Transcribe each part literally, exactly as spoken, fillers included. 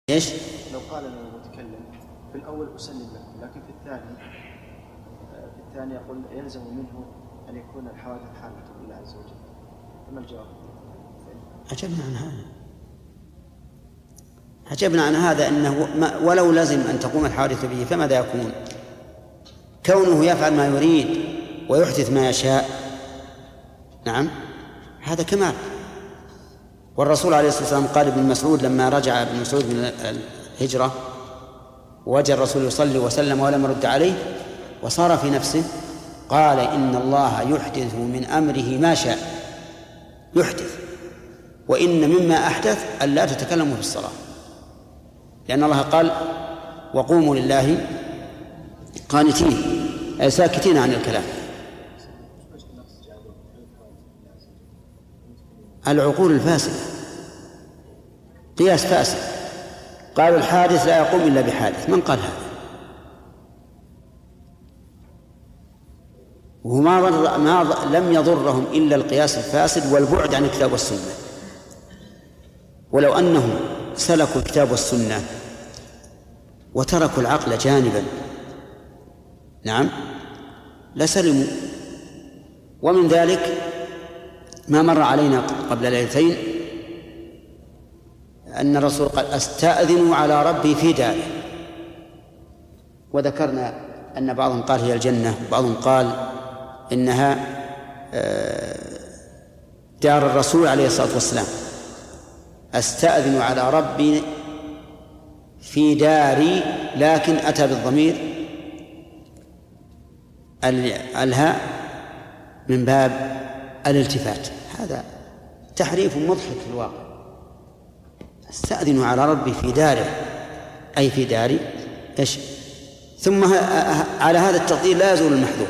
إيش؟ لو قال المتكلم في الأول أسلم له، لكن في الثاني في الثاني يقول يلزم منه أن يكون الحوادث حادثة بالله عز وجل، فما الجواب؟ عجبنا عن هذا عجبنا عن هذا أنه ولو لزم أن تقوم الحادثة به فماذا يكون؟ كونه يفعل ما يريد ويحدث ما يشاء، نعم هذا كمال. والرسول عليه الصلاة والسلام قال ابن مسعود لما رجع ابن مسعود من الهجرة وجد الرسول يصلي وسلم ولم يرد عليه وصار في نفسه قال إن الله يحدث من أمره ما شاء، يحدث، وإن مما أحدث أن لا تتكلموا في الصلاة، لأن الله قال وقوموا لله قانتين أي ساكتين عن الكلام. العقول الفاسدة قياس فاسد. قالوا الحادث لا يقوم إلا بحادث، من قال هذا؟ وما ما لم يضرهم إلا القياس الفاسد والبعد عن الكتاب والسنة. ولو أنهم سلكوا الكتاب والسنة وتركوا العقل جانبا، نعم لسلموا. ومن ذلك ما مر علينا قبل ليلتين أن الرسول قال أستأذن على ربي في داره، وذكرنا أن بعضهم قال هي الجنة وبعضهم قال إنها دار الرسول عليه الصلاة والسلام. أستأذن على ربي في داري، لكن أتى بالضمير الهاء من باب الالتفات، هذا تحريف مضحك في الواقع. استأذن على ربي في داره أي في داري إيش؟ ثم على هذا التقدير لا يزول المحذور،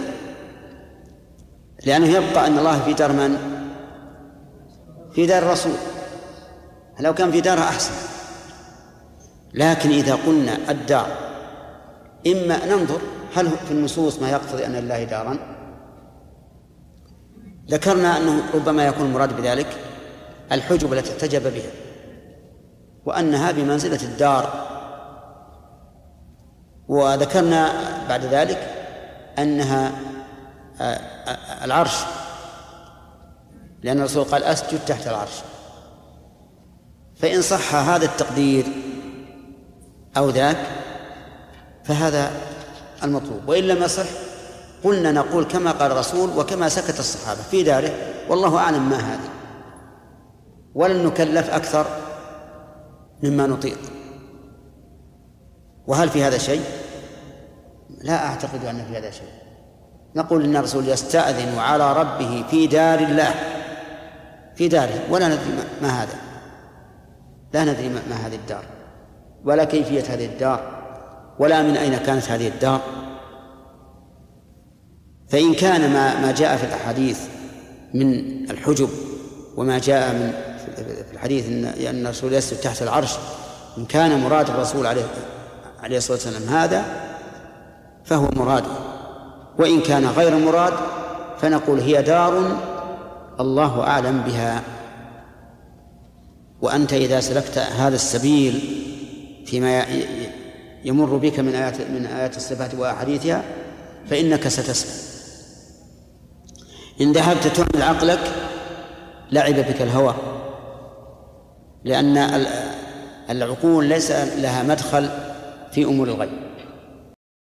لأنه يبقى أن الله في دار من؟ في دار الرسول، لو كان في دارها أحسن. لكن إذا قلنا الدار إما ننظر هل في النصوص ما يقتضي أن لله دارا، ذكرنا أنه ربما يكون المراد بذلك الحجب التي احتجب بها، وأنها بمنزلة الدار. وذكرنا بعد ذلك أنها العرش، لأن الرسول قال أسجد تحت العرش. فإن صح هذا التقدير أو ذاك فهذا المطلوب، وإن لم يصح قلنا نقول كما قال الرسول وكما سكت الصحابة في داره، والله أعلم ما هذه، ولن نكلف أكثر مما نطيق. وهل في هذا شيء؟ لا أعتقد أن في هذا شيء. نقول إن الرسول يستأذن على ربه في دار الله، في داره، ولا ندري ما هذا، لا ندري ما هذه الدار ولا كيفية هذه الدار ولا من أين كانت هذه الدار. فإن كان ما ما جاء في الأحاديث من الحجب وما جاء من في الحديث أن الرسول يسجد تحت العرش، إن كان مراد الرسول عليه عليه الصلاة والسلام هذا فهو مراد، وإن كان غير مراد فنقول هي دار الله أعلم بها. وأنت إذا سلكت هذا السبيل فيما يمر بك من آيات من آيات الصفات وأحاديثها فإنك ستسلم. إن ذهبت تعمل عقلك لعب بك الهوى، لأن العقول ليس لها مدخل في أمور الغيب.